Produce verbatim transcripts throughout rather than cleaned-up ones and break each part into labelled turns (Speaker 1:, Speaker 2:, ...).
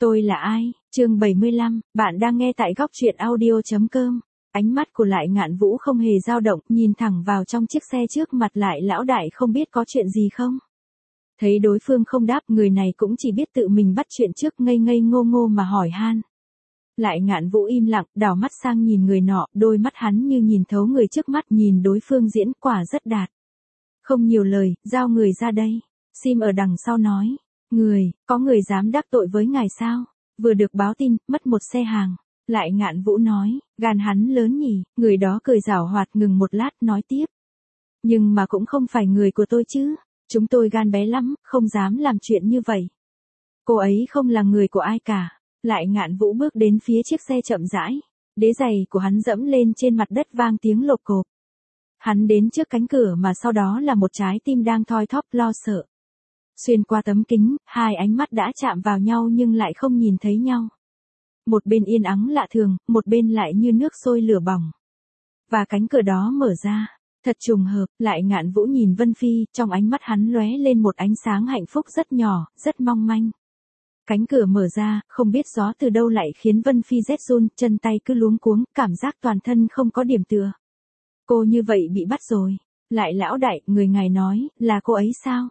Speaker 1: Tôi là ai? Chương bảy mươi lăm, bạn đang nghe tại góc truyện audio chấm com. Ánh mắt của Lại Ngạn Vũ không hề dao động, nhìn thẳng vào trong chiếc xe trước mặt Lại lão đại không biết có chuyện gì không? Thấy đối phương không đáp, người này cũng chỉ biết tự mình bắt chuyện trước, ngây ngây ngô ngô mà hỏi han. Lại Ngạn Vũ im lặng, đảo mắt sang nhìn người nọ, đôi mắt hắn như nhìn thấu người trước mắt, nhìn đối phương diễn quả rất đạt. Không nhiều lời, giao người ra đây. Sim ở đằng sau nói. Người, có người dám đắc tội với ngài sao? Vừa được báo tin, mất một xe hàng. Lại Ngạn Vũ nói, gan hắn lớn nhỉ, người đó cười giảo hoạt, ngừng một lát nói tiếp. Nhưng mà cũng không phải người của tôi chứ, chúng tôi gan bé lắm, không dám làm chuyện như vậy. Cô ấy không là người của ai cả. Lại Ngạn Vũ bước đến phía chiếc xe chậm rãi. Đế giày của hắn dẫm lên trên mặt đất vang tiếng lộp cộp. Hắn đến trước cánh cửa mà sau đó là một trái tim đang thoi thóp lo sợ. Xuyên qua tấm kính, hai ánh mắt đã chạm vào nhau nhưng lại không nhìn thấy nhau. Một bên yên ắng lạ thường, một bên lại như nước sôi lửa bỏng. Và cánh cửa đó mở ra. Thật trùng hợp, Lại Ngạn Vũ nhìn Vân Phi, trong ánh mắt hắn lóe lên một ánh sáng hạnh phúc rất nhỏ, rất mong manh. Cánh cửa mở ra, không biết gió từ đâu lại khiến Vân Phi rét run, chân tay cứ luống cuống, cảm giác toàn thân không có điểm tựa. Cô như vậy bị bắt rồi. Lại lão đại, người ngài nói, là cô ấy sao?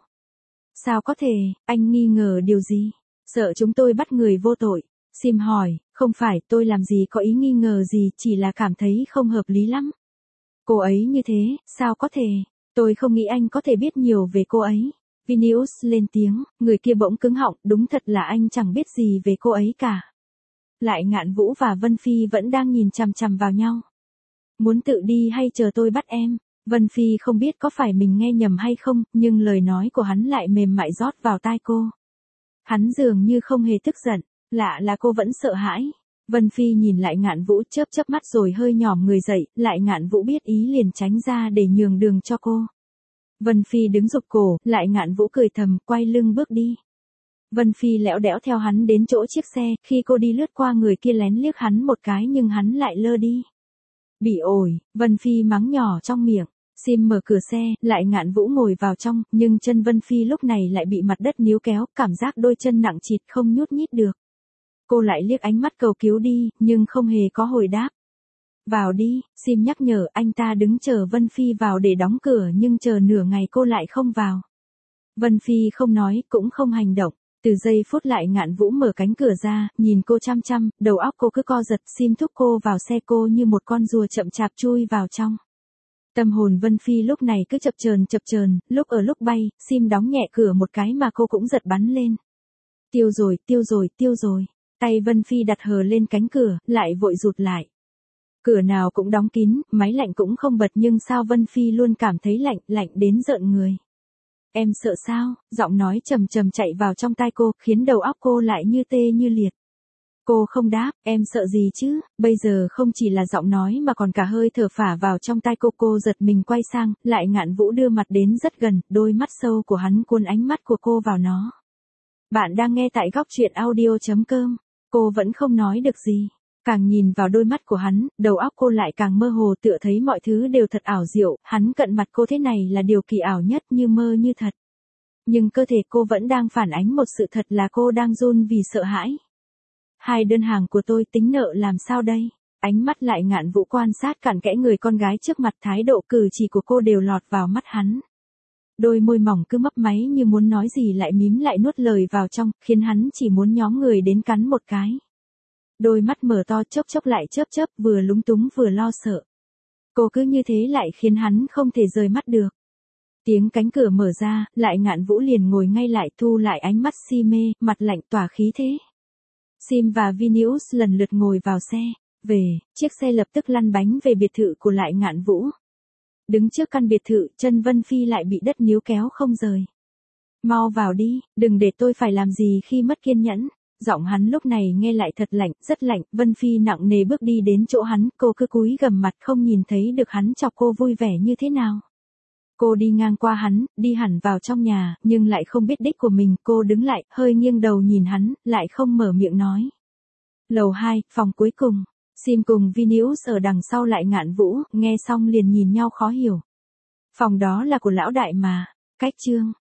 Speaker 1: Sao có thể, anh nghi ngờ điều gì? Sợ chúng tôi bắt người vô tội. Sim hỏi, không phải, tôi làm gì có ý nghi ngờ gì, chỉ là cảm thấy không hợp lý lắm. Cô ấy như thế, sao có thể? Tôi không nghĩ anh có thể biết nhiều về cô ấy. Vinius lên tiếng, người kia bỗng cứng họng, đúng thật là anh chẳng biết gì về cô ấy cả. Lại Ngạn Vũ và Vân Phi vẫn đang nhìn chằm chằm vào nhau. Muốn tự đi hay chờ tôi bắt em? Vân Phi không biết có phải mình nghe nhầm hay không, nhưng lời nói của hắn lại mềm mại rót vào tai cô. Hắn dường như không hề tức giận, lạ là cô vẫn sợ hãi. Vân Phi nhìn Lại Ngạn Vũ chớp chớp mắt rồi hơi nhòm người dậy, Lại Ngạn Vũ biết ý liền tránh ra để nhường đường cho cô. Vân Phi đứng rụt cổ, Lại Ngạn Vũ cười thầm, quay lưng bước đi. Vân Phi lẽo đẽo theo hắn đến chỗ chiếc xe, khi cô đi lướt qua người kia lén liếc hắn một cái nhưng hắn lại lơ đi. Bị ổi, Vân Phi mắng nhỏ trong miệng. Sim mở cửa xe, Lại Ngạn Vũ ngồi vào trong, nhưng chân Vân Phi lúc này lại bị mặt đất níu kéo, cảm giác đôi chân nặng trịch không nhúc nhích được. Cô lại liếc ánh mắt cầu cứu đi, nhưng không hề có hồi đáp. Vào đi, Sim nhắc nhở, anh ta đứng chờ Vân Phi vào để đóng cửa nhưng chờ nửa ngày cô lại không vào. Vân Phi không nói, cũng không hành động. Từ giây phút Lại Ngạn Vũ mở cánh cửa ra, nhìn cô chăm chăm, đầu óc cô cứ co giật, Sim thúc cô vào xe, cô như một con rùa chậm chạp chui vào trong. Tâm hồn Vân Phi lúc này cứ chập chờn chập chờn, lúc ở lúc bay, Sim đóng nhẹ cửa một cái mà cô cũng giật bắn lên. Tiêu rồi, tiêu rồi, tiêu rồi. Tay Vân Phi đặt hờ lên cánh cửa, lại vội rụt lại. Cửa nào cũng đóng kín, máy lạnh cũng không bật nhưng sao Vân Phi luôn cảm thấy lạnh, lạnh đến rợn người. Em sợ sao? Giọng nói trầm trầm chạy vào trong tai cô, khiến đầu óc cô lại như tê như liệt. Cô không đáp, em sợ gì chứ? Bây giờ không chỉ là giọng nói mà còn cả hơi thở phả vào trong tai cô. Cô giật mình quay sang, Lại Ngạn Vũ đưa mặt đến rất gần, đôi mắt sâu của hắn cuốn ánh mắt của cô vào nó. Bạn đang nghe tại góc truyện audio chấm com. Cô vẫn không nói được gì. Càng nhìn vào đôi mắt của hắn, đầu óc cô lại càng mơ hồ, tựa thấy mọi thứ đều thật ảo diệu, hắn cận mặt cô thế này là điều kỳ ảo nhất, như mơ như thật. Nhưng cơ thể cô vẫn đang phản ánh một sự thật là cô đang run vì sợ hãi. Hai đơn hàng của tôi tính nợ làm sao đây? Ánh mắt Lại Ngạn Vũ quan sát cặn kẽ người con gái trước mặt, thái độ cử chỉ của cô đều lọt vào mắt hắn. Đôi môi mỏng cứ mấp máy như muốn nói gì lại mím lại nuốt lời vào trong, khiến hắn chỉ muốn nhóm người đến cắn một cái. Đôi mắt mở to chốc chốc lại chớp chớp, vừa lúng túng vừa lo sợ. Cô cứ như thế lại khiến hắn không thể rời mắt được. Tiếng cánh cửa mở ra, Lại Ngạn Vũ liền ngồi ngay lại, thu lại ánh mắt si mê, mặt lạnh tỏa khí thế. Sim và Vinius lần lượt ngồi vào xe. Về, chiếc xe lập tức lăn bánh về biệt thự của Lại Ngạn Vũ. Đứng trước căn biệt thự, chân Vân Phi lại bị đất níu kéo không rời. Mau vào đi, đừng để tôi phải làm gì khi mất kiên nhẫn. Giọng hắn lúc này nghe lại thật lạnh, rất lạnh. Vân Phi nặng nề bước đi đến chỗ hắn, cô cứ cúi gằm mặt không nhìn thấy được hắn chọc cô vui vẻ như thế nào. Cô đi ngang qua hắn, đi hẳn vào trong nhà, nhưng lại không biết đích của mình. Cô đứng lại, hơi nghiêng đầu nhìn hắn, lại không mở miệng nói. Lầu hai, phòng cuối cùng. Sim cùng Vinius ở đằng sau Lại Ngạn Vũ, nghe xong liền nhìn nhau khó hiểu. Phòng đó là của lão đại mà. Cách chương.